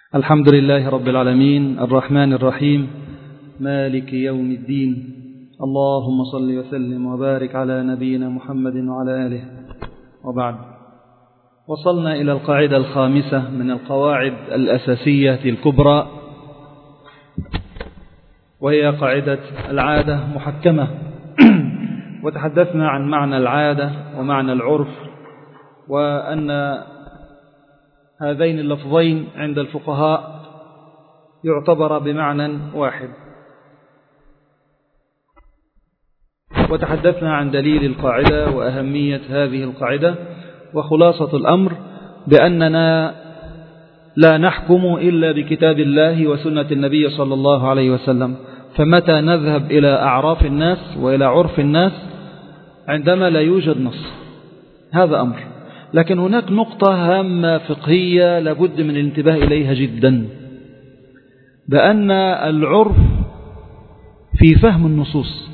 الحمد لله رب العالمين الرحمن الرحيم مالك يوم الدين. اللهم صل وسلم وبارك على نبينا محمد وعلى آله. وبعد، وصلنا إلى القاعدة الخامسة من القواعد الأساسية الكبرى، وهي قاعدة العادة محكمة. وتحدثنا عن معنى العادة ومعنى العرف، وأن هذين اللفظين عند الفقهاء يعتبر بمعنى واحد. وتحدثنا عن دليل القاعدة وأهمية هذه القاعدة، وخلاصة الأمر بأننا لا نحكم إلا بكتاب الله وسنة النبي صلى الله عليه وسلم. فمتى نذهب إلى أعراف الناس وإلى عرف الناس عندما لا يوجد نص، هذا أمر. لكن هناك نقطة هامة فقهية لابد من الانتباه إليها جدا، بأن العرف في فهم النصوص.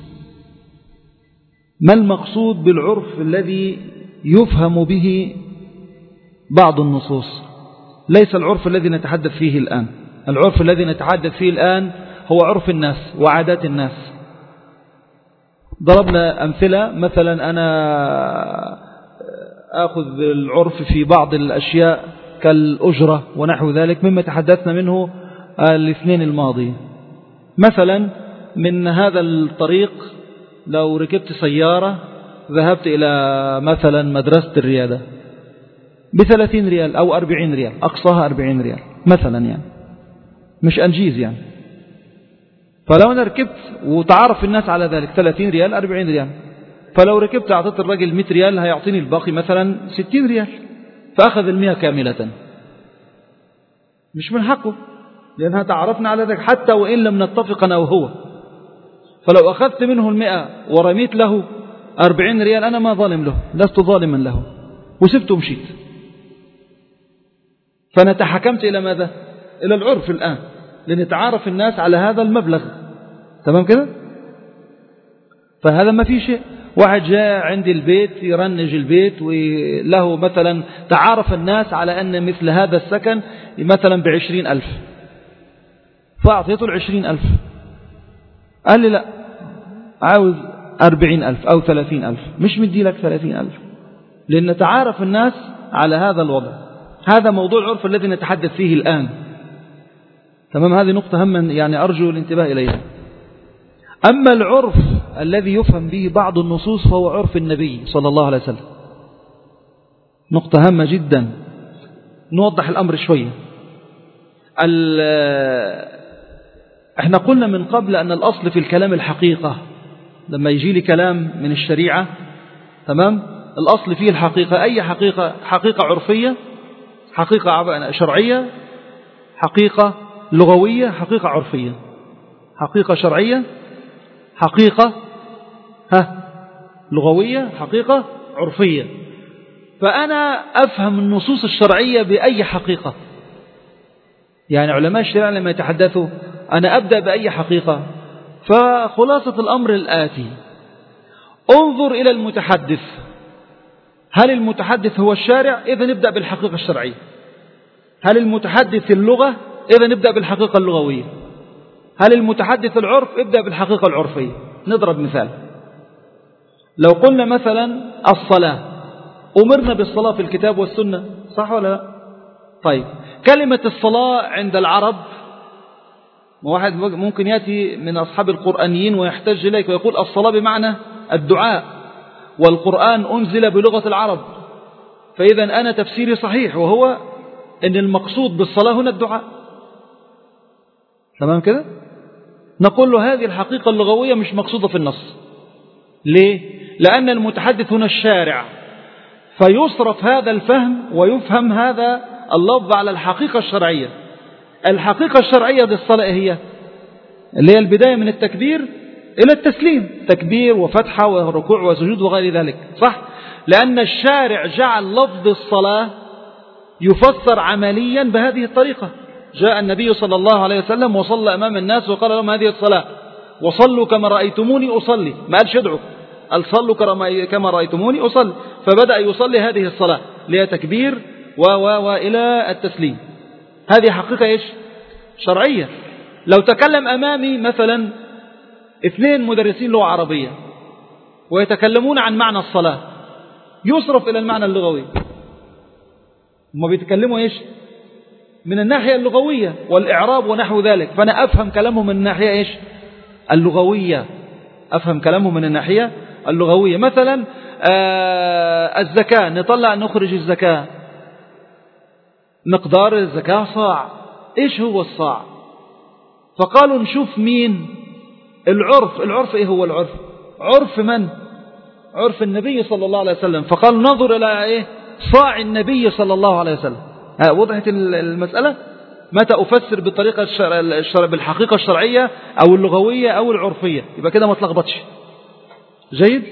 ما المقصود بالعرف الذي يفهم به بعض النصوص؟ ليس العرف الذي نتحدث فيه الآن. العرف الذي نتحدث فيه الآن هو عرف الناس وعادات الناس. ضربنا أمثلة، مثلا أنا أخذ العرف في بعض الأشياء كالأجرة ونحو ذلك مما تحدثنا منه الاثنين الماضي. مثلا من هذا الطريق لو ركبت سيارة ذهبت إلى مثلا مدرسة الريادة ب30 ريال أو 40 ريال، أقصاها 40 ريال مثلا، يعني مش أنجيز يعني. فلو أنا ركبت وتعرف الناس على ذلك 30 ريال 40 ريال، فلو ركبت أعطيت الرجل 100 ريال هيعطيني الباقي مثلا 60 ريال، فأخذ 100 كاملة. مش من حقه، لأنها تعرفنا على ذلك حتى وإن لم نتفق أنا وهو. فلو أخذت منه 100 ورميت له 40 ريال أنا ما ظالم له، لست ظالما له، وسبته ومشيت. فأنا تحكمت إلى ماذا؟ إلى العرف الآن، لنتعارف الناس على هذا المبلغ. تمام كده؟ فهذا ما في شيء. واحد جاء عندي البيت يرنج البيت وله مثلا تعارف الناس على أن مثل هذا السكن مثلا ب20,000، فأعطيته 20,000. قال لي لا، عاوز 40,000 أو 30,000. مش مدي لك 30,000، لأن تعارف الناس على هذا الوضع. هذا موضوع العرف الذي نتحدث فيه الآن. تمام؟ هذه نقطة هامة يعني أرجو الانتباه إليها. أما العرف الذي يفهم به بعض النصوص فهو عرف النبي صلى الله عليه وسلم. نقطة هامة جدا، نوضح الأمر شوية. احنا قلنا من قبل أن الأصل في الكلام الحقيقة. لما يجي لي كلام من الشريعة، تمام، الأصل فيه الحقيقة. أي حقيقة؟ حقيقة عرفية، حقيقة شرعية، حقيقة لغوية، حقيقة عرفية، حقيقة شرعية، حقيقة لغوية، حقيقة عرفية. فأنا أفهم النصوص الشرعية بأي حقيقة؟ يعني علماء الشريعة لما يتحدثوا أنا أبدأ بأي حقيقة؟ فخلاصة الأمر الآتي: انظر إلى المتحدث. هل المتحدث هو الشارع؟ إذا نبدأ بالحقيقة الشرعية. هل المتحدث اللغة؟ إذا نبدأ بالحقيقة اللغوية. هل المتحدث العرف؟ ابدأ بالحقيقة العرفية. نضرب مثال. لو قلنا مثلا الصلاة، أمرنا بالصلاة في الكتاب والسنة، صح ولا لا؟ طيب، كلمة الصلاة عند العرب، واحد ممكن يأتي من أصحاب القرآنيين ويحتج إليك ويقول الصلاة بمعنى الدعاء، والقرآن أنزل بلغة العرب. فإذا أنا تفسيري صحيح، وهو أن المقصود بالصلاة هنا الدعاء. تمام كده؟ نقول له هذه الحقيقة اللغوية مش مقصودة في النص. ليه؟ لأن المتحدث هنا الشارع، فيصرف هذا الفهم ويفهم هذا اللفظ على الحقيقة الشرعية. الحقيقة الشرعية للصلاة هي اللي هي البداية من التكبير إلى التسليم، تكبير وفتحة وركوع وسجود وغير ذلك، صح؟ لأن الشارع جعل لفظ الصلاة يفسر عمليا بهذه الطريقة. جاء النبي صلى الله عليه وسلم وصلى أمام الناس وقال لهم هذه الصلاة، وصلوا كما رأيتموني أصلي. ما قالش ادعوا، قال صلوا كما رأيتموني أصلي. فبدأ يصلي هذه الصلاة اللي هي تكبير وإلى التسليم. هذه حقيقة إيش؟ شرعية. لو تكلم أمامي مثلا 2 مدرسين لغة عربية ويتكلمون عن معنى الصلاة، يصرف إلى المعنى اللغوي. هم بيتكلموا إيش؟ من الناحية اللغوية والإعراب ونحو ذلك، فأنا أفهم كلامهم من الناحية إيش؟ اللغوية. أفهم كلامهم من الناحية اللغوية. مثلا الزكاة، نطلع نخرج الزكاة، مقدار الزكاة صاع. إيش هو الصاع؟ فقالوا نشوف مين العرف. العرف إيه هو العرف؟ عرف من؟ عرف النبي صلى الله عليه وسلم. فقالوا ننظر إلى إيه؟ صاع النبي صلى الله عليه وسلم. وضحت المسألة؟ متى أفسر بالطريقة بالحقيقة الشرعية أو اللغوية أو العرفية، يبقى كده ما تلخبطش. جيد؟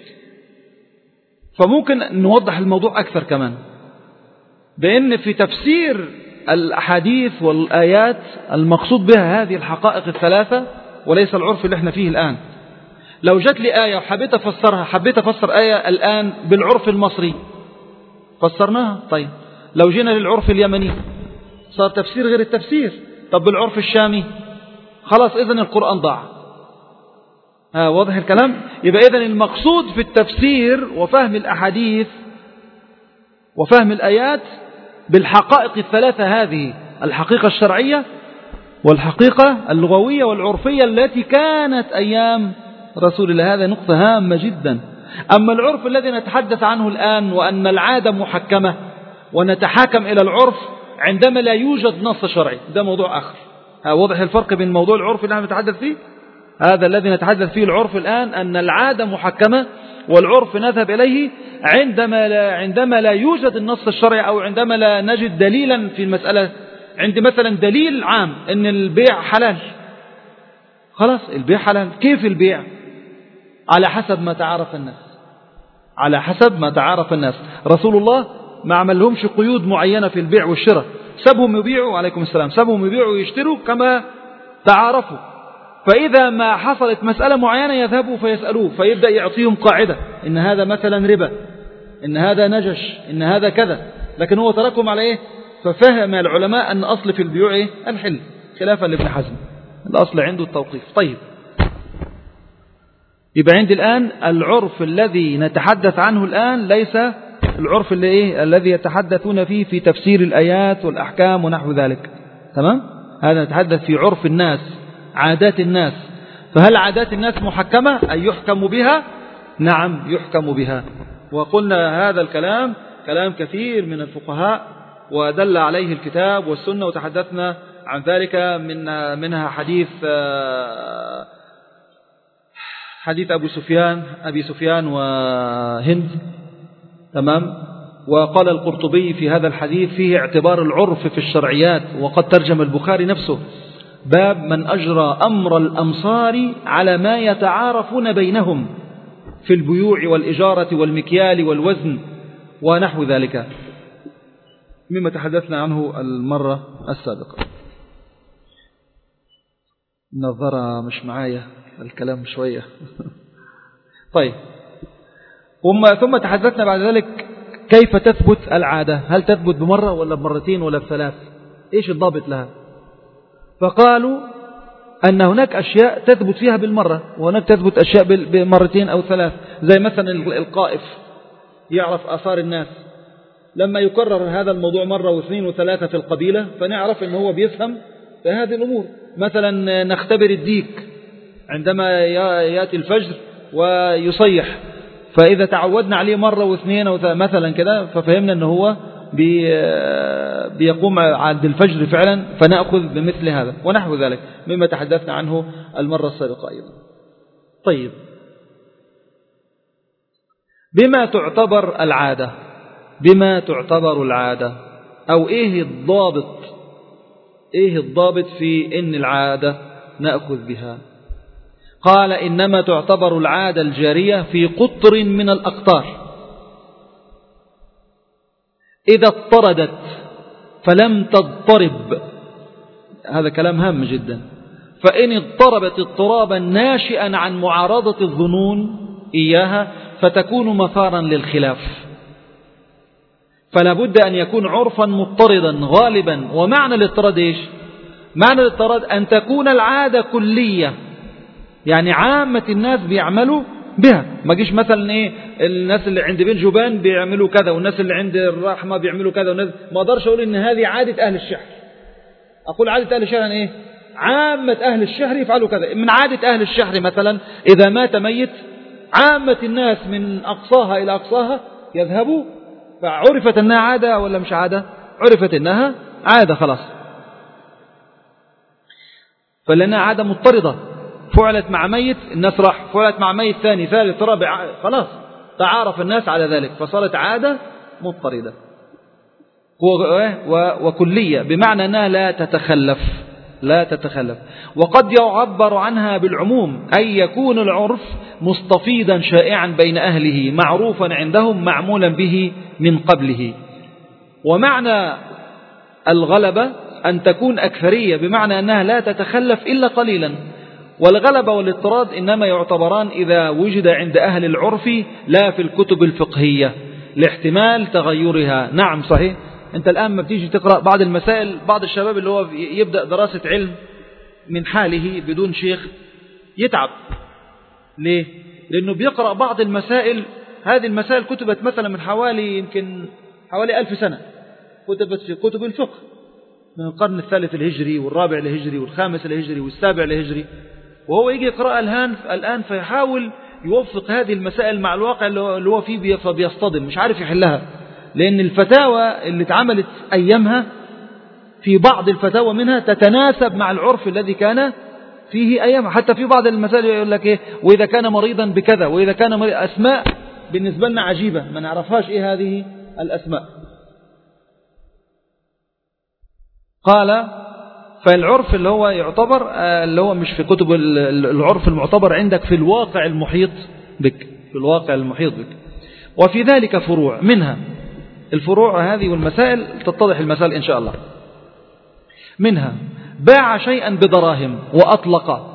فممكن نوضح الموضوع أكثر كمان بأن في تفسير الأحاديث والآيات المقصود بها هذه الحقائق الثلاثة وليس العرف اللي احنا فيه الآن. لو جت لي آية وحبيت أفسرها، حبيت أفسر آية الآن بالعرف المصري، فسرناها. طيب لو جينا للعرف اليمني صار تفسير غير التفسير. طب بالعرف الشامي خلاص إذن القرآن ضاع. واضح الكلام؟ يبقى إذن المقصود في التفسير وفهم الأحاديث وفهم الآيات بالحقائق الثلاثة هذه: الحقيقة الشرعية والحقيقة اللغوية والعرفية التي كانت أيام رسول الله. هذا نقطة هامة جدا. أما العرف الذي نتحدث عنه الآن وأن العادة محكمة ونتحاكم إلى العرف عندما لا يوجد نص شرعي، ده موضوع آخر. واضح الفرق بين موضوع العرف اللي نتحدث فيه، هذا الذي نتحدث فيه العرف الآن، أن العادة محكمة والعرف نذهب إليه عندما لا يوجد النص الشرعي أو عندما لا نجد دليلا في المسألة. عندي مثلا دليل عام أن البيع حلال، خلاص البيع حلال. كيف البيع؟ على حسب ما تعارف الناس. على حسب ما تعارف الناس. رسول الله ما عملهمش قيود معينة في البيع والشراء، سبهم يبيعوا، عليكم السلام، سبهم يبيعوا ويشتروا كما تعارفوا. فإذا ما حصلت مسألة معينة يذهبوا فيسألوه فيبدأ يعطيهم قاعدة: إن هذا مثلا ربا، إن هذا نجش، إن هذا كذا. لكن هو تركهم على إيه؟ ففهم العلماء أن أصل في البيوع إيه؟ الحل، خلافا لابن حزم، الأصل عنده التوقيف. طيب يبقى عندي الآن العرف الذي نتحدث عنه الآن ليس العرف اللي إيه؟ الذي يتحدثون فيه في تفسير الآيات والأحكام ونحو ذلك. تمام؟ هذا نتحدث في عرف الناس، عادات الناس. فهل عادات الناس محكمة أي يحكم بها؟ نعم يحكم بها. وقلنا هذا الكلام كلام كثير من الفقهاء ودل عليه الكتاب والسنة، وتحدثنا عن ذلك منها حديث أبي سفيان وهند. تمام. وقال القرطبي في هذا الحديث فيه اعتبار العرف في الشرعيات، وقد ترجم البخاري نفسه باب من أجرى أمر الأمصار على ما يتعارفون بينهم في البيوع والإجارة والمكيال والوزن ونحو ذلك، مما تحدثنا عنه المرة السابقة. النظارة مش معايا، الكلام شوية. طيب ثم تحدثنا بعد ذلك كيف تثبت العادة، هل تثبت بمرة ولا بمرتين ولا بثلاث، إيش الضابط لها؟ فقالوا أن هناك أشياء تثبت فيها بالمرة وهناك تثبت أشياء بمرتين أو ثلاث. زي مثلا القائف يعرف آثار الناس، لما يكرر هذا الموضوع مرة واثنين وثلاثة في القبيلة فنعرف أنه هو بيفهم في هذه الأمور. مثلا نختبر الديك عندما يأتي الفجر ويصيح، فإذا تعودنا عليه مرة واثنين مثلا كده ففهمنا أنه هو بيقوم عند الفجر فعلا، فنأخذ بمثل هذا ونحو ذلك مما تحدثنا عنه المرة السابقة أيضا. طيب بما تعتبر العادة، بما تعتبر العادة أو إيه الضابط في إن العادة نأخذ بها؟ قال إنما تعتبر العادة الجارية في قطر من الأقطار إذا اضطردت فلم تضطرب. هذا كلام هام جدا. فإن اضطربت اضطرابا ناشئا عن معارضة الظنون إياها فتكون مثارا للخلاف. فلا بد أن يكون عرفا مضطردا غالبا. ومعنى الاضطراد إيش؟ معنى الاضطراد أن تكون العادة كلية، يعني عامة الناس بيعملوا بها. ما جيش مثلا إيه الناس اللي عند بن جبان بيعملوا كذا والناس اللي عند الرحمة بيعملوا كذا والناس، ما أقدرش أقول إن هذه عادة أهل الشحر. أقول عادة أهل الشحر يعني إيه؟ عامة أهل الشحر يفعلوا كذا. من عادة أهل الشحر مثلا إذا مات ميت عامة الناس من أقصاها إلى أقصاها يذهبوا، فعرفت أنها عادة ولا مش عادة؟ عرفت أنها عادة خلاص، فلأنها عادة مضطردة فعلت مع ميت الناس راح، فعلت مع ميت ثاني ثالث رابع، خلاص تعارف الناس على ذلك فصارت عادة مضطردة وكلية، بمعنى أنها لا تتخلف. وقد يعبر عنها بالعموم، أي يكون العرف مستفيضا شائعا بين أهله معروفا عندهم معمولا به من قبله. ومعنى الغلبة أن تكون أكثرية، بمعنى أنها لا تتخلف إلا قليلا. والغلبة والاضطراد إنما يعتبران إذا وجد عند أهل العرف لا في الكتب الفقهية لاحتمال تغيرها. نعم صحيح، أنت الآن ما بتيجي تقرأ بعض المسائل، بعض الشباب اللي هو يبدأ دراسة علم من حاله بدون شيخ يتعب. ليه؟ لأنه بيقرأ بعض المسائل، هذه المسائل كتبت مثلا من يمكن حوالي 1000 سنة، كتبت في كتب الفقه من القرن الثالث الهجري والرابع الهجري والخامس الهجري والسابع الهجري، وهو يجي يقرأ الآن فيحاول يوفق هذه المسائل مع الواقع اللي هو فيه، فبيصطدم مش عارف يحلها، لأن الفتاوى اللي اتعملت أيامها في بعض الفتاوى منها تتناسب مع العرف الذي كان فيه أيامها. حتى في بعض المسائل يقول لك إيه وإذا كان مريضا بكذا وإذا كان أسماء بالنسبة لنا عجيبة ما نعرفهاش إيه هذه الأسماء. قال فالعرف اللي هو يعتبر اللي هو مش في كتب العرف المعتبر عندك في الواقع المحيط بك، في الواقع المحيط بك. وفي ذلك فروع، منها الفروع هذه والمسائل تتضح المسائل إن شاء الله. منها باع شيئا بدراهم وأطلق،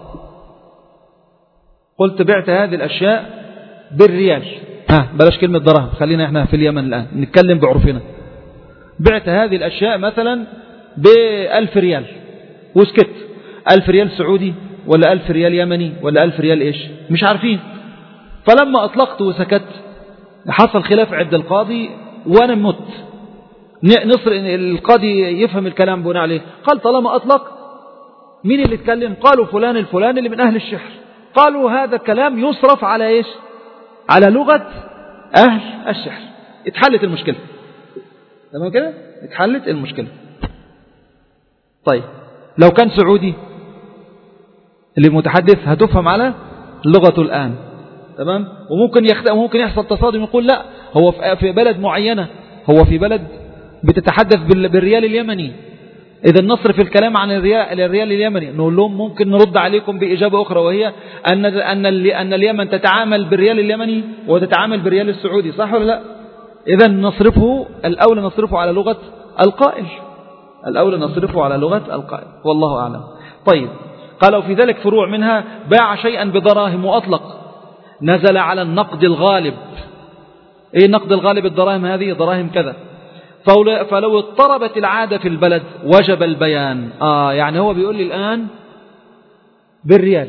قلت بعت هذه الأشياء بالريال، بلاش كلمة دراهم، خلينا احنا في اليمن الآن نتكلم بعرفنا. بعت هذه الأشياء مثلا ب1000 ريال وسكت، 1000 ريال سعودي ولا 1000 ريال يمني ولا 1000 ريال إيش مش عارفين. فلما أطلقت وسكت حصل خلاف عند القاضي وأنا مت. نصر القاضي يفهم الكلام بناء عليه، قال طالما أطلق مين اللي يتكلم؟ قالوا فلان الفلاني اللي من أهل الشحر. قالوا هذا الكلام يصرف على إيش؟ على لغة أهل الشحر. اتحلت المشكلة، تمام كده؟ اتحلت المشكلة. طيب لو كان سعودي اللي متحدث هتفهم على لغته الآن، تمام؟ وممكن يحصل تصادم، يقول لا هو في بلد معينة، هو في بلد بتتحدث بالريال اليمني، إذا نصرف الكلام عن الريال اليمني. نقول لهم ممكن نرد عليكم بإجابة أخرى، وهي أن اليمن تتعامل بالريال اليمني وتتعامل بالريال السعودي، صح ولا لا؟ إذا نصرفه الأولى نصرفه على لغة القائل، الأولى نصرفه على لغة القائل، والله أعلم. طيب قالوا في ذلك فروع، منها باع شيئا بدراهم وأطلق، نزل على النقد الغالب. إيه النقد الغالب؟ الدراهم هذه دراهم كذا. فلو اضطربت العادة في البلد وجب البيان. يعني هو بيقول لي الآن بالريال،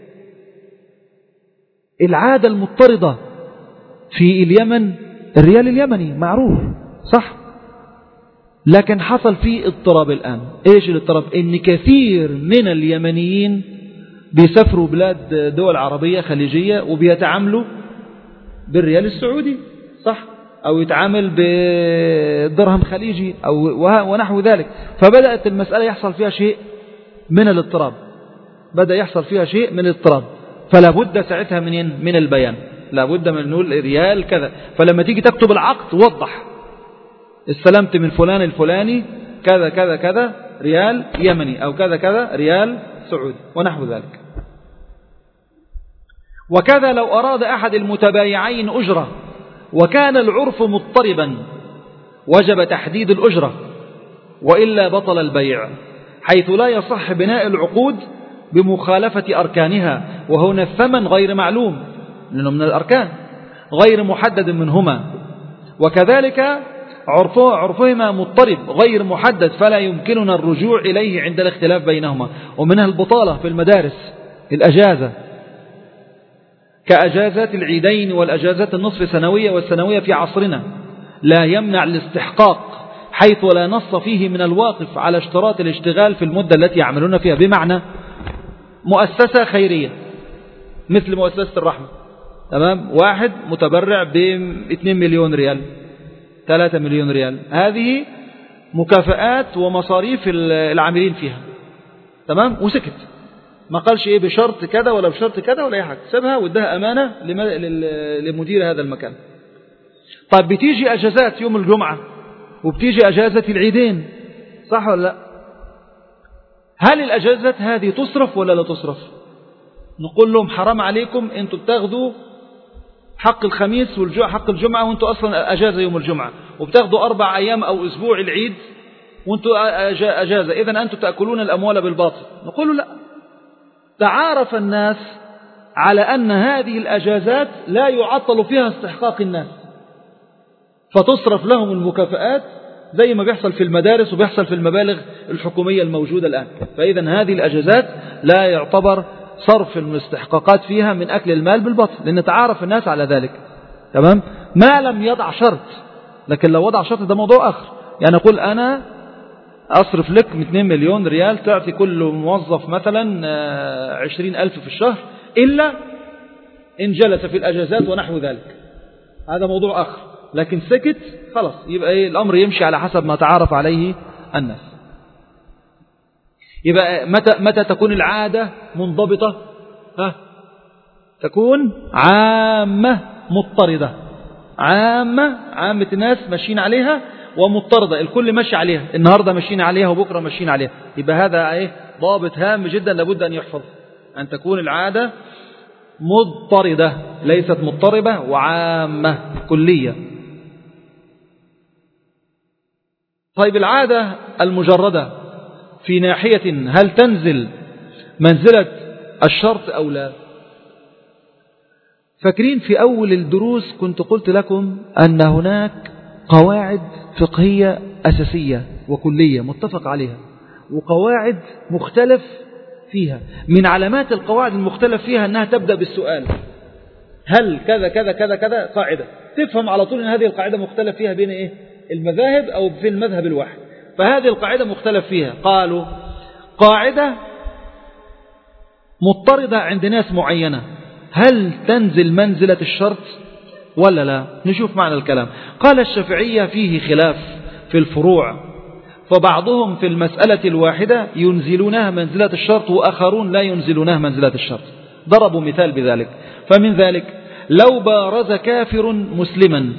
العادة المضطردة في اليمن الريال اليمني معروف صح، لكن حصل فيه اضطراب الآن. ايش الاضطراب؟ ان كثير من اليمنيين بيسافروا بلاد دول عربية خليجية وبيتعاملوا بالريال السعودي صح، أو يتعامل بدرهم خليجي أو ونحو ذلك. فبدأت المسألة يحصل فيها شيء من الاضطراب، بدأ يحصل فيها شيء من الاضطراب، فلا بد ساعتها من البيان، لا بد من نقول ريال كذا. فلما تيجي تكتب العقد وضح استلمت من فلان الفلاني كذا كذا كذا ريال يمني، أو كذا كذا ريال سعودي ونحو ذلك. وكذا لو أراد أحد المتبايعين أجرة وكان العرف مضطربا وجب تحديد الأجرة، وإلا بطل البيع، حيث لا يصح بناء العقود بمخالفة أركانها، وهنا الثمن غير معلوم لأنه من الأركان غير محدد منهما. وكذلك عرفهما مضطرب غير محدد فلا يمكننا الرجوع إليه عند الاختلاف بينهما. ومنها البطالة في المدارس، الأجازة كأجازات العيدين والأجازات النصف سنوية والسنوية في عصرنا لا يمنع الاستحقاق، حيث لا نص فيه من الواقف على اشتراط الاشتغال في المدة التي يعملون فيها. بمعنى مؤسسة خيرية مثل مؤسسة الرحمة، تمام، واحد متبرع ب2 مليون ريال 3 مليون ريال، هذه مكافآت ومصاريف العاملين فيها، تمام، وسكت، ما قالش ايه بشرط كذا ولا بشرط كذا ولا اي حاجه، سابها وادها امانه لمدير هذا المكان. طيب بتيجي اجازات يوم الجمعه وبتيجي اجازه العيدين، صح ولا لا؟ هل الاجازات هذه تصرف ولا لا تصرف؟ نقول لهم حرام عليكم، انتوا بتاخدوا حق الخميس حق الجمعه وانتوا اصلا اجازه يوم الجمعه، وبتاخدوا 4 أيام او اسبوع العيد وانتوا اجازه، اذا انتوا تاكلون الاموال بالباطل. نقول لا، تعارف الناس على أن هذه الأجازات لا يعطل فيها استحقاق الناس، فتصرف لهم المكافآت زي ما بيحصل في المدارس وبيحصل في المبالغ الحكومية الموجودة الآن. فإذا هذه الأجازات لا يعتبر صرف المستحقاقات فيها من أكل المال بالباطل، لأن تعارف الناس على ذلك، تمام، ما لم يضع شرط. لكن لو وضع شرط ده موضوع آخر، يعني أقول أنا أصرف لك 2 مليون ريال تعطي كل موظف مثلا 20,000 في الشهر إلا إن جلس في الأجازات ونحو ذلك، هذا موضوع آخر. لكن سكت خلاص، يبقى إيه الأمر يمشي على حسب ما تعرف عليه الناس. يبقى متى تكون العادة منضبطة؟ تكون عامة مضطردة، عامة الناس ماشيين عليها، ومضطردة الكل ماشي عليها، النهاردة ماشيين عليها وبكرة ماشيين عليها. يبقى هذا ضابط هام جدا لابد أن يحفظ، أن تكون العادة مضطردة ليست مضطربة، وعامة كلية. طيب العادة المجردة في ناحية هل تنزل منزلة الشرط أو لا؟ فاكرين في أول الدروس كنت قلت لكم أن هناك قواعد فقهية أساسية وكلية متفق عليها، وقواعد مختلف فيها. من علامات القواعد المختلف فيها أنها تبدأ بالسؤال هل كذا كذا كذا كذا، قاعدة تفهم على طول أن هذه القاعدة مختلف فيها بين المذاهب أو في المذهب الواحد. فهذه القاعدة مختلف فيها، قالوا قاعدة مضطردة عند ناس معينة، هل تنزل منزلة الشرط ولا لا؟ نشوف معنى الكلام. قال الشافعية فيه خلاف في الفروع، فبعضهم في المسألة الواحدة ينزلونها منزلة الشرط، وآخرون لا ينزلونها منزلة الشرط. ضربوا مثال بذلك، فمن ذلك لو بارز كافر مسلما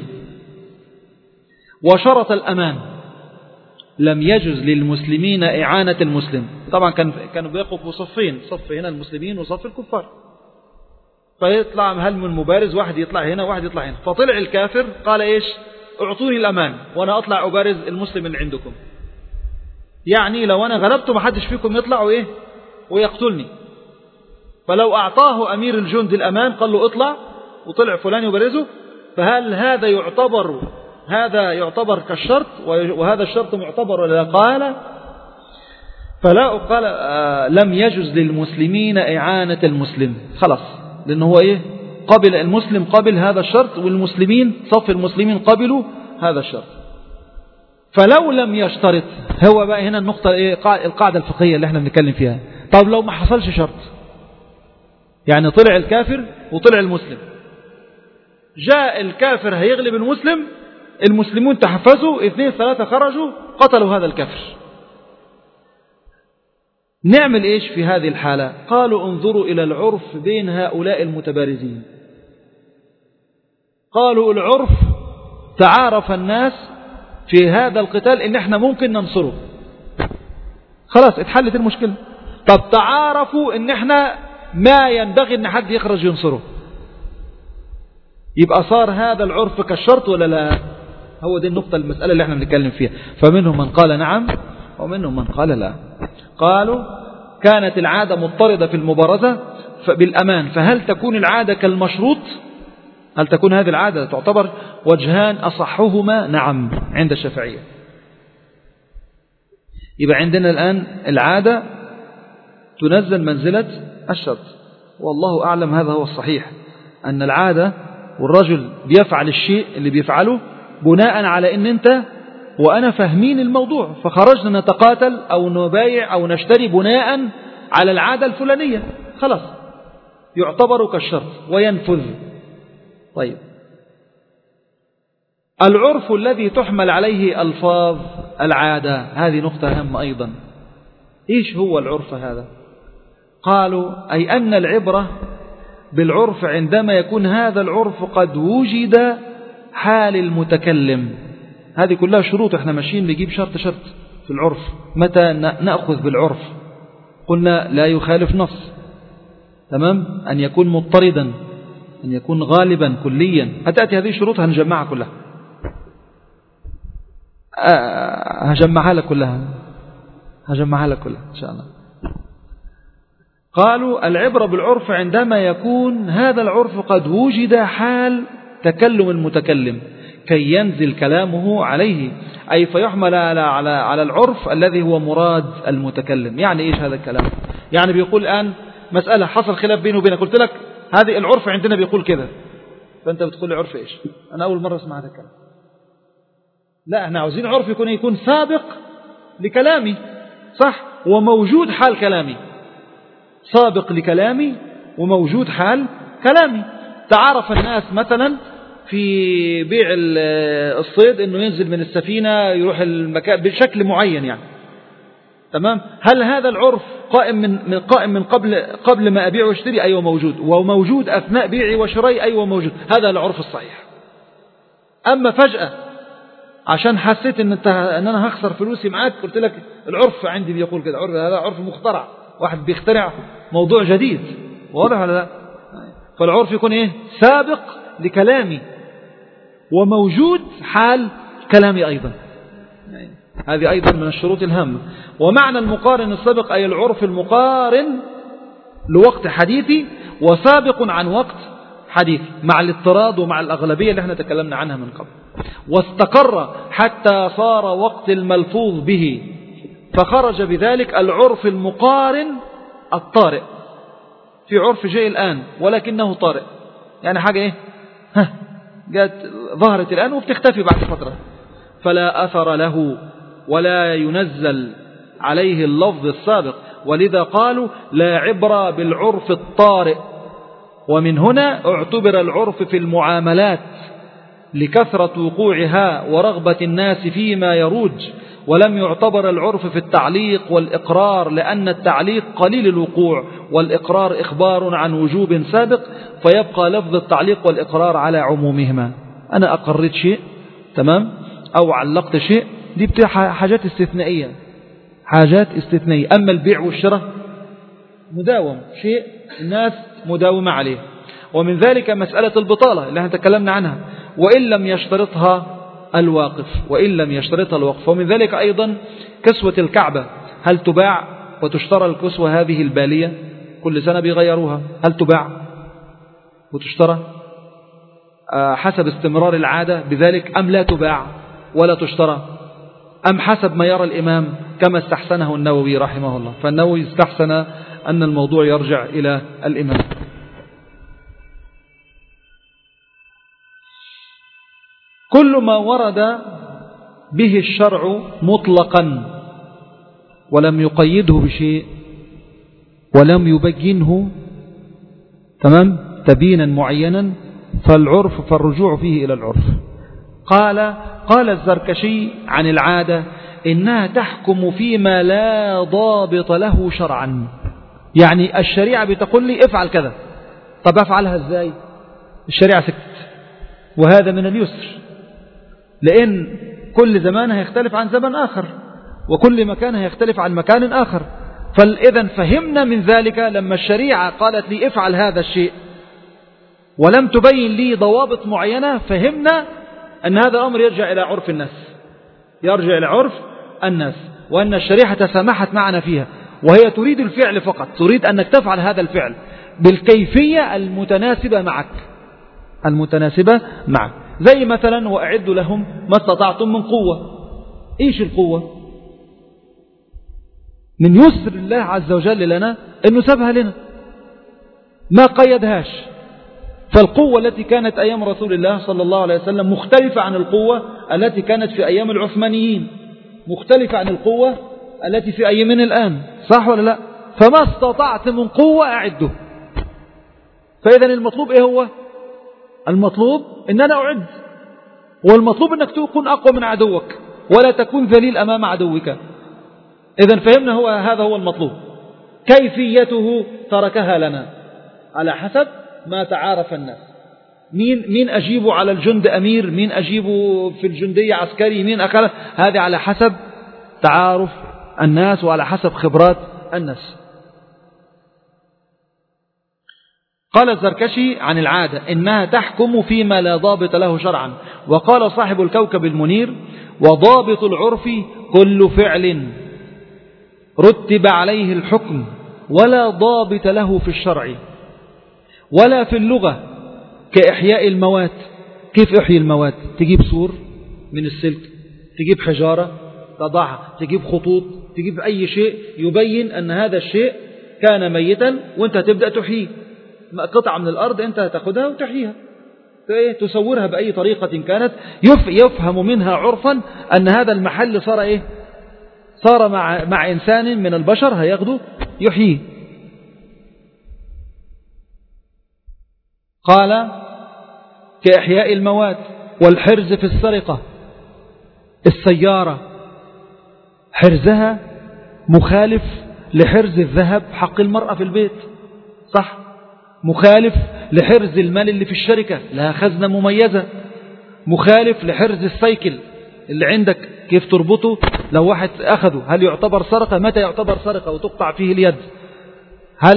وشرط الأمان لم يجز للمسلمين إعانة المسلم. طبعا كانوا بيقفوا صفين، صف هنا المسلمين وصف الكفار، فيطلع هل من مبارز، واحد يطلع هنا واحد يطلع هنا، فطلع الكافر قال ايش؟ اعطوني الأمان وانا اطلع ابارز المسلم اللي عندكم، يعني لو انا غلبته ما حدش فيكم يطلع ويقتلني. فلو اعطاه امير الجند الأمان قال له اطلع، وطلع فلان يبارزه، فهل هذا يعتبر كالشرط وهذا الشرط معتبر ولا؟ قال لم يجز للمسلمين إعانة المسلم، خلاص، لأنه هو قبل المسلم قبل هذا الشرط، والمسلمين صف المسلمين قبلوا هذا الشرط. فلو لم يشترط، هو بقى هنا النقطة القاعدة الفقهية اللي احنا بنتكلم فيها. طب لو ما حصلش شرط، يعني طلع الكافر وطلع المسلم، جاء الكافر هيغلب المسلم، المسلمون تحفزوا 2 3 خرجوا قتلوا هذا الكافر، نعمل ايش في هذه الحالة؟ قالوا انظروا إلى العرف بين هؤلاء المتبارزين. قالوا العرف تعارف الناس في هذا القتال ان احنا ممكن ننصره، خلاص اتحلت المشكلة. طب تعارفوا ان احنا ما ينبغي ان حد يخرج ينصره، يبقى صار هذا العرف كالشرط ولا لا؟ هو دي النقطة المسألة اللي احنا بنتكلم فيها. فمنهم من قال نعم ومنهم من قال لا. قالوا كانت العادة مضطردة في المبارزة بالأمان، فهل تكون العادة كالمشروط هل تكون هذه العادة تعتبر؟ وجهان أصحهما نعم عند الشافعية. يبقى عندنا الآن العادة تنزل منزلة الشرط، والله أعلم هذا هو الصحيح، أن العادة والرجل بيفعل الشيء اللي بيفعله بناء على أن أنت وأنا فاهمين الموضوع، فخرجنا نتقاتل أو نبايع أو نشتري بناء على العادة الفلانية، خلاص يعتبر كالشرط وينفذ. طيب، العرف الذي تحمل عليه ألفاظ العادة، هذه نقطة هامة أيضا. إيش هو العرف هذا؟ قالوا أي أن العبرة بالعرف عندما يكون هذا العرف قد وجد حال المتكلم. هذه كلها شروط، احنا ماشيين نجيب شرط شرط في العرف. متى نأخذ بالعرف؟ قلنا لا يخالف نص، تمام، أن يكون مضطردا، أن يكون غالبا كليا. هتأتي هذه الشروط هنجمعها كلها، هجمعها لك كلها إن شاء الله. قالوا العبرة بالعرف عندما يكون هذا العرف قد وجد حال تكلم المتكلم كي ينزل كلامه عليه، أي فيحمل على العرف الذي هو مراد المتكلم. يعني إيش هذا الكلام؟ يعني بيقول الآن مسألة حصل خلاف بينه وبينك، قلت لك هذه العرف عندنا بيقول كذا، فأنت بتقول لي عرف إيش؟ أنا أول مرة أسمع هذا الكلام. لا، احنا عاوزين عرف يكون سابق لكلامي، صح، وموجود حال كلامي، سابق لكلامي وموجود حال كلامي. تعارف الناس مثلا في بيع الصيد انه ينزل من السفينة يروح المكان بشكل معين يعني، تمام. هل هذا العرف قائم من قبل ما أبيع واشتري؟ أيوة موجود، وموجود أثناء بيعي وشرائي، أيوة موجود، هذا العرف الصحيح. أما فجأة عشان حسيت ان انا هخسر فلوسي معاك، قلت لك العرف عندي بيقول كده، هذا عرف مخترع، واحد بيخترع موضوع جديد، واضح ولا لا؟ فالعرف يكون ايه؟ سابق لكلامي وموجود حال كلامي ايضا. هذه ايضا من الشروط الهامة. ومعنى المقارن السابق اي العرف المقارن لوقت حديثي وسابق عن وقت حديثي، مع الاضطراد ومع الأغلبية اللي احنا تكلمنا عنها من قبل. واستقر حتى صار وقت الملفوظ به، فخرج بذلك العرف المقارن الطارئ. في عرف جاي الآن ولكنه طارئ، يعني حاجة ايه؟ جات ظهرت الآن وبتختفي بعد فترة، فلا أثر له ولا ينزل عليه اللفظ السابق. ولذا قالوا لا عبرة بالعرف الطارئ. ومن هنا اعتبر العرف في المعاملات لكثرة وقوعها ورغبة الناس فيما يروج، ولم يعتبر العرف في التعليق والإقرار، لأن التعليق قليل الوقوع والإقرار إخبار عن وجوب سابق، فيبقى لفظ التعليق والإقرار على عمومهما. أنا أقررت شيء، تمام، أو علقت شيء، دي حاجات استثنائية، أما البيع والشراء مداوم، شيء الناس مداومة عليه. ومن ذلك مسألة البطالة اللي احنا تكلمنا عنها، وإن لم يشترطها الواقف. ومن ذلك أيضا كسوة الكعبة، هل تباع وتشترى الكسوة هذه البالية؟ كل سنة بيغيروها، هل تباع وتشترى حسب استمرار العادة بذلك، أم لا تباع ولا تشترى، أم حسب ما يرى الإمام كما استحسنه النووي رحمه الله؟ فالنووي استحسن أن الموضوع يرجع إلى الإمام. كل ما ورد به الشرع مطلقا ولم يقيده بشيء ولم يبينه، تمام، تبينا معينا، فالرجوع فيه إلى العرف. قال الزركشي عن العادة إنها تحكم فيما لا ضابط له شرعا. يعني الشريعة بتقول لي افعل كذا، طب افعلها ازاي؟ الشريعة سكت، وهذا من اليسر، لأن كل زمان هيختلف عن زمن آخر، وكل مكان هيختلف عن مكان آخر. فإذا فهمنا من ذلك لما الشريعة قالت لي افعل هذا الشيء ولم تبين لي ضوابط معينة، فهمنا أن هذا الأمر يرجع إلى عرف الناس، وأن الشريعة تسامحت معنا فيها، وهي تريد الفعل فقط، تريد أنك تفعل هذا الفعل بالكيفية المتناسبة معك. المتناسبة معه. زي مثلا وأعدوا لهم ما استطعتم من قوة. إيش القوة؟ من يسر الله عز وجل لنا أنه سبها لنا، ما قيدهاش. فالقوة التي كانت أيام رسول الله صلى الله عليه وسلم مختلفة عن القوة التي كانت في أيام العثمانيين، مختلفة عن القوة التي في أيامنا الآن، صح ولا لا؟ فما استطعت من قوة أعده. فإذا المطلوب إيه هو؟ المطلوب إن أنا أعد، والمطلوب أنك تكون أقوى من عدوك ولا تكون ذليل أمام عدوك. إذا فهمنا هذا هو المطلوب. كيفيته تركها لنا على حسب ما تعارف الناس. مين أجيبه على الجند أمير، مين أجيبه في الجندية عسكري، مين أخر، هذه على حسب تعارف الناس وعلى حسب خبرات الناس. قال الزركشي عن العادة إنها تحكم فيما لا ضابط له شرعا. وقال صاحب الكوكب المنير: وضابط العرف كل فعل رتب عليه الحكم ولا ضابط له في الشرع ولا في اللغة، كإحياء الموات. كيف إحيي الموات؟ تجيب سور من السلك، تجيب حجارة تضعها، تجيب خطوط، تجيب أي شيء يبين أن هذا الشيء كان ميتا وانت تبدأ تحييه. قطعة من الأرض انت تأخذها وتحييها، تصورها بأي طريقة كانت، يفهم منها عرفا أن هذا المحل صار إيه؟ صار مع إنسان من البشر هياخده يحييه. قال: كإحياء الموات. والحرز في السرقة. السيارة حرزها مخالف لحرز الذهب حق المرأة في البيت، صح؟ مخالف لحرز المال اللي في الشركة، لها خزنة مميزة. مخالف لحرز السيكل اللي عندك، كيف تربطه لو واحد أخذه، هل يعتبر سرقة؟ متى يعتبر سرقة وتقطع فيه اليد؟ هل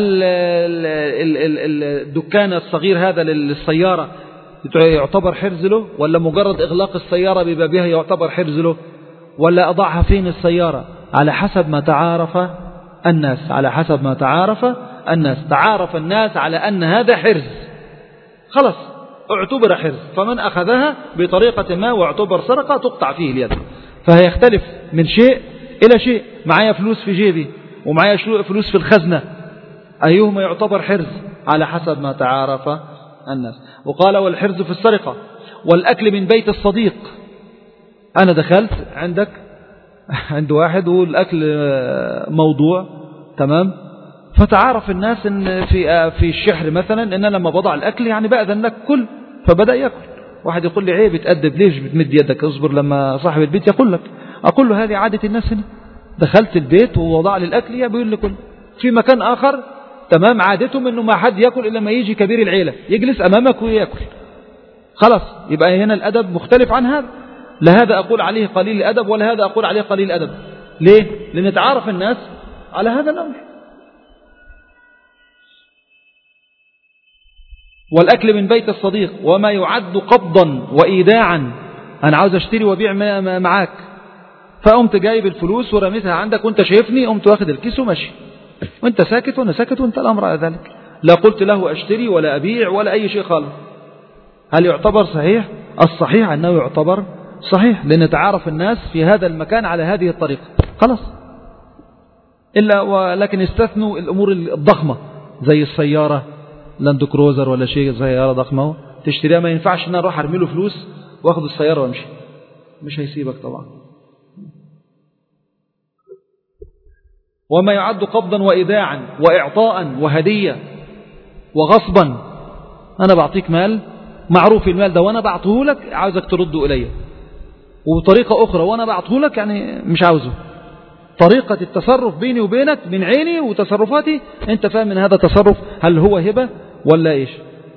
الدكان الصغير هذا للسيارة يعتبر حرز له، ولا مجرد إغلاق السيارة ببابها يعتبر حرز له، ولا أضعها فين السيارة؟ على حسب ما تعارف الناس. على حسب ما تعارف الناس. تعارف الناس على أن هذا حرز، خلاص اعتبر حرز، فمن أخذها بطريقة ما واعتبر سرقة تقطع فيه اليد. فهيختلف من شيء إلى شيء. معايا فلوس في جيبي ومعايا فلوس في الخزنة، أيهما يعتبر حرز؟ على حسب ما تعارف الناس. وقال: والحرز في السرقة. والأكل من بيت الصديق. أنا دخلت عند واحد والأكل موضوع، تمام، فتعارف الناس إن في الشحر مثلا إن أنا لما بضع الأكل يعني بأذن لك كل، فبدأ يأكل. واحد يقول لي: عيب، تأدب، ليش بتمد يدك؟ اصبر لما صاحب البيت يقول لك. أقول له: هذه عادة الناس هنا، دخلت البيت ووضع لي الأكل يقول لي كل. في مكان آخر تمام عادتهم إنه ما حد يأكل إلا ما يجي كبير العيلة يجلس أمامك ويأكل، خلاص. يبقى هنا الأدب مختلف عن هذا. لهذا أقول عليه قليل الأدب ولا هذا أقول عليه قليل الأدب. ليه؟ لأن تعارف الناس على هذا الأمر. والأكل من بيت الصديق. وما يعد قبضا وإيداعا. أنا عاوز أشتري وبيع معاك، فقمت جايب الفلوس ورميتها عندك وانت شايفني، قمت واخد الكيس وماشي، وانت ساكت وانا ساكت وانت الأمر على ذلك. لا قلت له أشتري ولا أبيع ولا أي شيء خالص. هل يعتبر صحيح؟ الصحيح أنه يعتبر صحيح، لأن تعارف الناس في هذا المكان على هذه الطريقة، خلاص. ولكن استثنوا الأمور الضخمة زي السيارة لاند كروزر ولا شيء، سيارة ضخمة تشتريها، ما ينفعش ان انا اروح ارمي له فلوس واخد السيارة وامشي، مش هيسيبك طبعا. وما يعد قبضا وإيداعا وإعطاء وهدية وغصبا. أنا بعطيك مال، معروف المال ده وأنا بعطيه لك عاوزك ترده إلي، وطريقة أخرى وأنا بعطيه لك يعني مش عاوزه. طريقة التصرف بيني وبينك من عيني وتصرفاتي أنت فاهم من هذا تصرف هل هو هبة ولا إيش.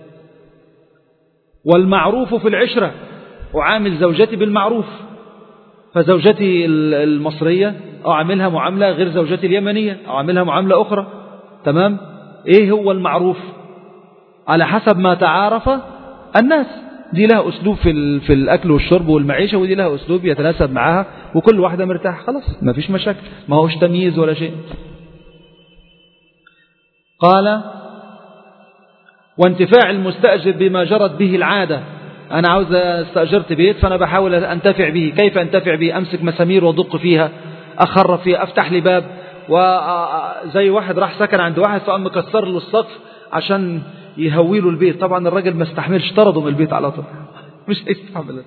والمعروف في العشرة. أعامل زوجتي بالمعروف، فزوجتي المصرية أعاملها معاملة غير زوجتي اليمنية، أعاملها معاملة أخرى، تمام. إيه هو المعروف؟ على حسب ما تعارف الناس. دي لها أسلوب في الأكل والشرب والمعيشة، ودي لها أسلوب يتناسب معها، وكل واحدة مرتاح، خلاص ما فيش مشاكل، ما هوش تمييز ولا شيء. قال: وانتفاع المستأجر بما جرت به العادة. أنا عاوز استأجرت بيت فأنا بحاول أنتفع به. كيف أنتفع به؟ أمسك مسامير وأدق فيها، أخرب فيها، أفتح لي باب. وزي واحد راح سكن عند واحد فقام مكسر له السقف عشان يهوي له البيت. طبعا الراجل ما استحملش، طرده من البيت على طول، مش هيستحمل.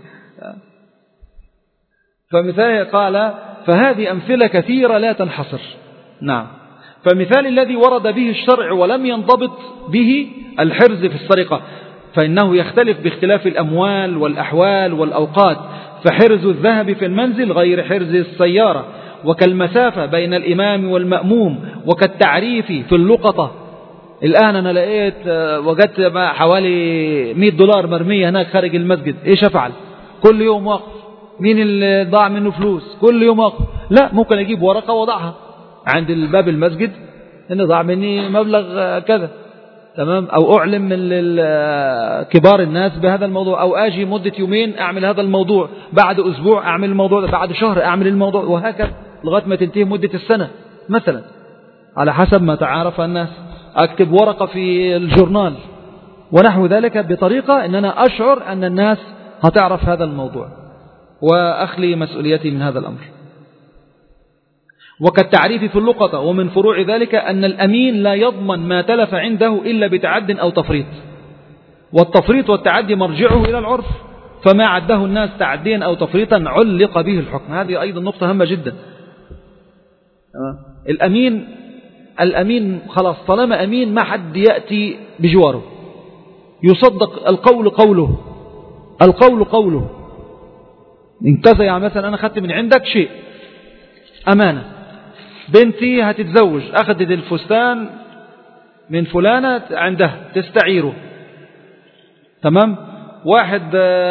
فمثال قال فهذه أمثلة كثيرة لا تنحصر. نعم. فمثال الذي ورد به الشرع ولم ينضبط به الحرز في السرقة، فإنه يختلف باختلاف الأموال والأحوال والأوقات. فحرز الذهب في المنزل غير حرز السيارة، وكالمسافة بين الإمام والمأموم، وكالتعريف في اللقطة. الآن أنا وجدت حوالي $100 مرمية هناك خارج المسجد، إيش أفعل؟ كل يوم وقف. مين اللي ضاع منه فلوس؟ كل يوم وقف. لا، ممكن أجيب ورقة وضعها عند الباب المسجد إن ضاع مني مبلغ كذا، تمام؟ أو أعلم من كبار الناس بهذا الموضوع، أو أجي مدة يومين أعمل هذا الموضوع، بعد أسبوع أعمل الموضوع ده، بعد شهر أعمل الموضوع، وهكذا لغاية ما تنتهي مدة السنة مثلا، على حسب ما تعارف الناس. أكتب ورقة في الجورنال ونحو ذلك، بطريقة أن أنا أشعر أن الناس هتعرف هذا الموضوع وأخلي مسؤوليتي من هذا الأمر. وكالتعريف في اللقطة. ومن فروع ذلك أن الأمين لا يضمن ما تلف عنده إلا بتعد أو تفريط، والتفريط والتعدي مرجعه إلى العرف، فما عده الناس تعديا أو تفريطا علق به الحكم. هذه أيضا نقطة هامة جدا. الأمين خلاص، طالما أمين ما حد يأتي بجواره، يصدق القول قوله، القول قوله. إن كذا، يعني مثلا أنا خدت من عندك شيء أمانة، بنتي هتتزوج، أخذت الفستان من فلانة عندها تستعيره، تمام؟ واحد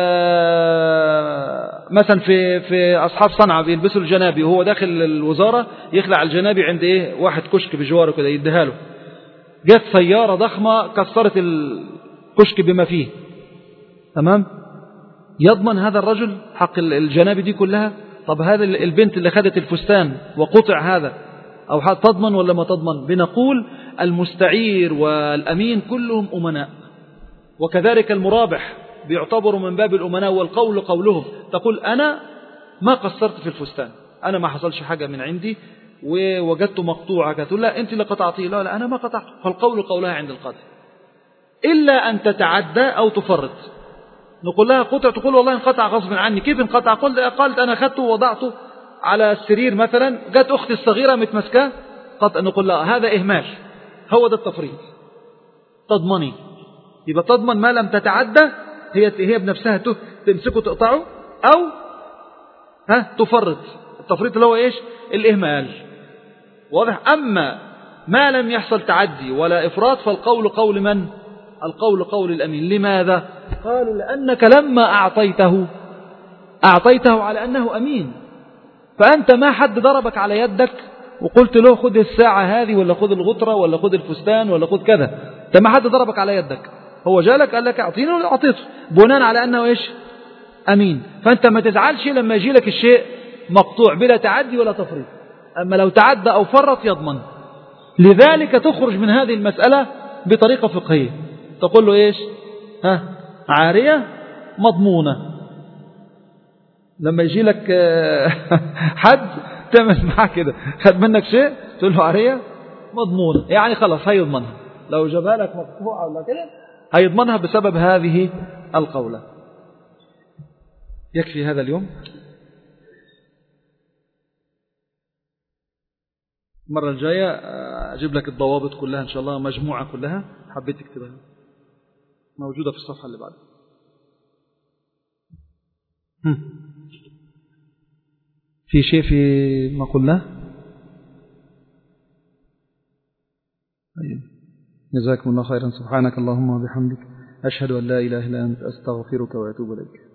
مثلا في أصحاب صنعاء بيلبسوا الجنابي وهو داخل الوزارة، يخلع الجنابي عند واحد كشك بجواره كده يديها له. جت سيارة ضخمة كسرت الكشك بما فيه، تمام؟ يضمن هذا الرجل حق الجنابي دي كلها؟ طب هذا البنت اللي خدت الفستان وقطع هذا، أو تضمن ولا ما تضمن؟ بنقول المستعير والأمين كلهم أمناء، وكذلك المرابح بيعتبروا من باب الأمناء، والقول قولهم. تقول أنا ما قصرت في الفستان، أنا ما حصلش حاجة من عندي ووجدته مقطوعة، تقول لا أنت اللي قطعتيه، لا أنا ما قطعته، فالقول قولها عند القاضي، إلا أن تتعدى أو تفرط. نقول لها قطع، تقول والله انقطع غصب عني. كيف انقطع؟ قالت أنا أخذته ووضعته على السرير مثلا، جت أختي الصغيرة متمسكاه، نقول لها هذا إهمال، هو ده التفريط. تضمني، يبقى تضمن ما لم تتعدى، هي بنفسها تمسكه تقطعه، أو تفرط. التفريط اللي هو إيش؟ الإهمال، واضح؟ أما ما لم يحصل تعدي ولا إفراط فالقول قول من؟ القول قول الأمين. لماذا؟ قالوا لأنك لما أعطيته على أنه أمين، فأنت ما حد ضربك على يدك وقلت له خذ الساعة هذه ولا خذ الغطرة ولا خذ الفستان ولا خذ كذا، انت ما حد ضربك على يدك، هو جالك قال لك أعطيني ولا أعطيته بناء على أنه إيش؟ أمين. فأنت ما تزعلش لما يجي لك الشيء مقطوع بلا تعدي ولا تفريط. أما لو تعدى أو فرط يضمن. لذلك تخرج من هذه المسألة بطريقة فقهية، تقول له إيش؟ عارية مضمونة. لما يجي لك حد تعمل معاه كده، خد منك شيء تقول له عارية مضمونة، يعني خلاص هيضمنها. لو جابها لك مقطوعة ولا كده هيضمنها بسبب هذه القولة. يكفي هذا اليوم. المرة الجاية أجيب لك الضوابط كلها إن شاء الله، مجموعة كلها، حبيت تكتبها موجودة في الصفحة اللي بعدها. في شيء في ما قلناه؟ جزاكم الله خيرا. سبحانك اللهم وبحمدك، أشهد أن لا إله إلا أنت، أستغفرك وأتوب إليك.